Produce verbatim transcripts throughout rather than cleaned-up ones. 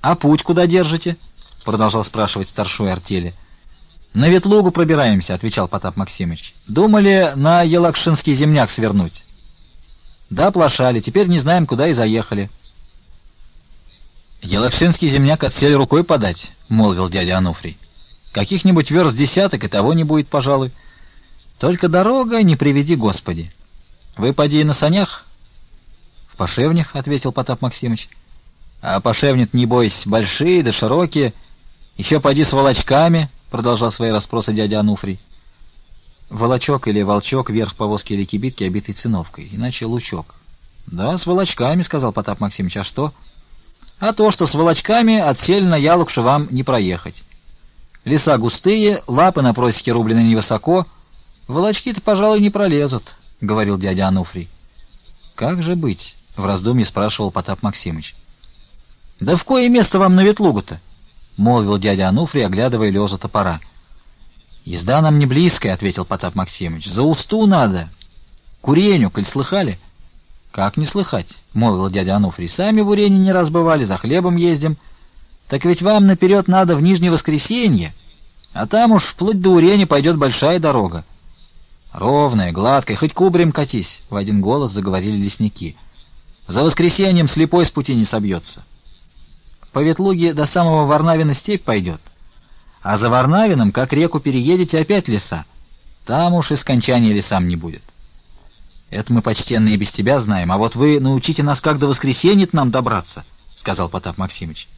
А путь куда держите? — продолжал спрашивать старшой артели. — На Ветлугу пробираемся, — отвечал Потап Максимыч. — Думали на Елакшинский земняк свернуть. — Да, плашали, теперь не знаем, куда и заехали. — Елакшинский земняк отсель рукой подать, — молвил дядя Ануфрий. — Каких-нибудь верст десяток и того не будет, пожалуй. Только дорога, не приведи Господи. Вы поди на санях? — В пошевнях, — ответил Потап Максимыч. — А пошевни, не бойся, большие да широкие. Еще поди с волочками, — продолжал свои расспросы дядя Ануфрий. Волочок или волчок — верх повозки или кибитки, обитый циновкой, иначе лучок. — Да, с волочками, — сказал Потап Максимыч. — А что? — А то, что с волочками от сель на Ялукше вам не проехать. Леса густые, лапы на просеке рублены невысоко. Волочки-то, пожалуй, не пролезут, — говорил дядя Ануфрий. — Как же быть? — в раздумье спрашивал Потап Максимыч. — Да в кое место вам на Ветлугу-то? — молвил дядя Ануфрий, оглядывая лёжу топора. — Езда нам не близкая, — ответил Потап Максимыч. — За усту надо. Куреню, коль слыхали? — Как не слыхать? — молвил дядя Ануфрий. — Сами в Урене не раз бывали, за хлебом ездим. Так ведь вам наперед надо в Нижнее Воскресенье, а там уж вплоть до Урени пойдет большая дорога. Ровная, гладкая, хоть кубарем катись, — в один голос заговорили лесники. За Воскресеньем слепой с пути не собьется. По Ветлуге до самого Варнавина степь пойдет, а за Варнавином, как реку переедете, опять леса. Там уж и скончания лесам не будет. Это мы, почтенные, без тебя знаем, а вот вы научите нас, как до Воскресенья нам добраться, — сказал Потап Максимыч.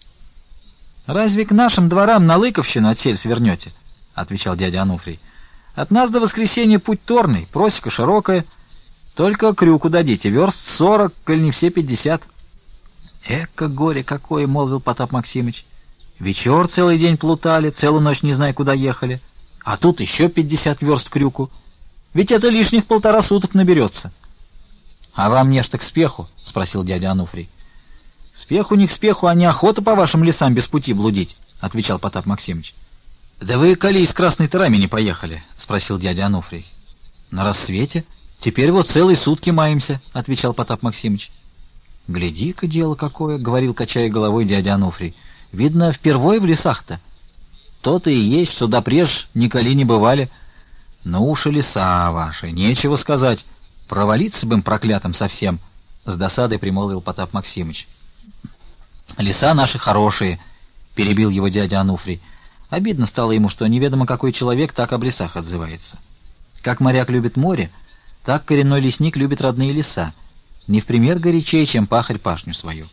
— Разве к нашим дворам на Лыковщину отсель свернете? — отвечал дядя Ануфрий. — От нас до Воскресенья путь торный, просека широкая, только крюку дадите, верст сорок, коль не все пятьдесят. — Эка горе какое, — молвил Потап Максимыч. — Вечер целый день плутали, целую ночь не знаю, куда ехали. А тут еще пятьдесят верст крюку. Ведь это лишних полтора суток наберется. — А вам нечто к спеху? — спросил дядя Ануфрий. — Спеху не к спеху, а неохота по вашим лесам без пути блудить, — отвечал Потап Максимыч. — Да вы, коли из Красной Тырами не поехали? — спросил дядя Ануфрий. — На рассвете. Теперь вот целые сутки маемся, — отвечал Потап Максимыч. — Гляди-ка, дело какое, — говорил, качая головой дядя Ануфрий. — Видно, впервой в лесах-то. То-то и есть, что допреж николи не бывали. Ну уж и леса ваши, нечего сказать. Провалиться бы им проклятым совсем, — с досадой примолвил Потап Максимыч. — Леса наши хорошие, — перебил его дядя Ануфрий. Обидно стало ему, что неведомо какой человек так об лесах отзывается. Как моряк любит море, так коренной лесник любит родные леса, не в пример горячее, чем пахарь пашню свою.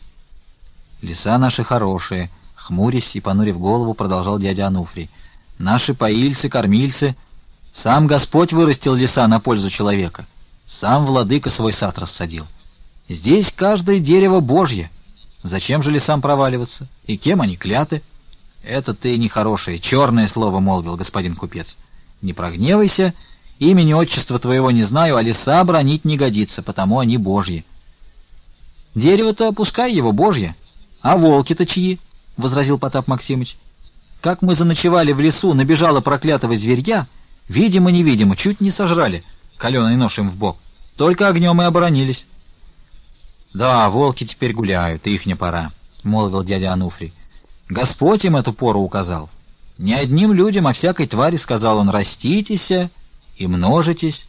Леса наши хорошие, — хмурясь и понурив голову, продолжал дядя Ануфрий. Наши поильцы, кормильцы. Сам Господь вырастил леса на пользу человека. Сам владыка свой сад рассадил. Здесь каждое дерево Божье. Зачем же лесам проваливаться? И кем они кляты? Это ты нехорошее, черное слово молвил, господин купец. Не прогневайся, имени отчества твоего не знаю, а леса бранить не годится, потому они Божьи. Дерево-то пускай его Божье, а волки-то чьи? — возразил Потап Максимыч. Как мы заночевали в лесу, набежало проклятого зверья, видимо, невидимо, чуть не сожрали, каленый нож им в бок. Только огнем и оборонились. — Да, волки теперь гуляют, их не пора, — молвил дядя Ануфрий. Господь им эту пору указал. Не одним людям, а всякой твари, сказал он, раститесь и множитесь.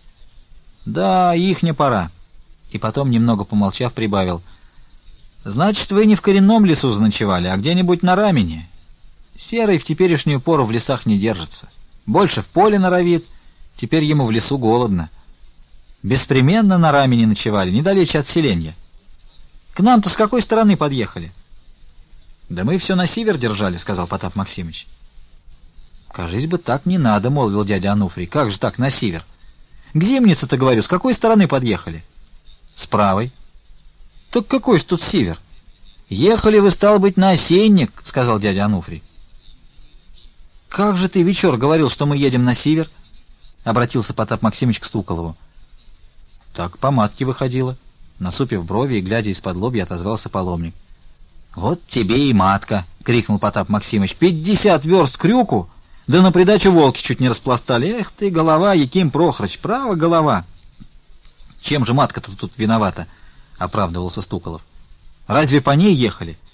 Да, их не пора. И потом, немного помолчав, прибавил. Значит, вы не в коренном лесу заночевали, а где-нибудь на Рамене. Серый в теперешнюю пору в лесах не держится. Больше в поле норовит, теперь ему в лесу голодно. Беспременно на Рамене ночевали, недалече от селенья. К нам-то с какой стороны подъехали? — Да мы все на север держали, — сказал Потап Максимыч. — Кажись бы, так не надо, — молвил дядя Ануфрий. — Как же так на север? — К Зимнице-то, говорю, с какой стороны подъехали? — С правой. — Так какой ж тут север? — Ехали вы, стало быть, на Осенник, — сказал дядя Ануфрий. — Как же ты, вечер, говорил, что мы едем на север? — обратился Потап Максимыч к Стуколову. — Так по матке выходило. Насупив брови и глядя из-под лобья, отозвался паломник. — Вот тебе и матка! — крикнул Потап Максимыч. — Пятьдесят верст крюку, да на придачу волки чуть не распластали. Эх ты, голова, Яким Прохорыч, право голова! — Чем же матка-то тут виновата? — оправдывался Стуколов. — Разве по ней ехали?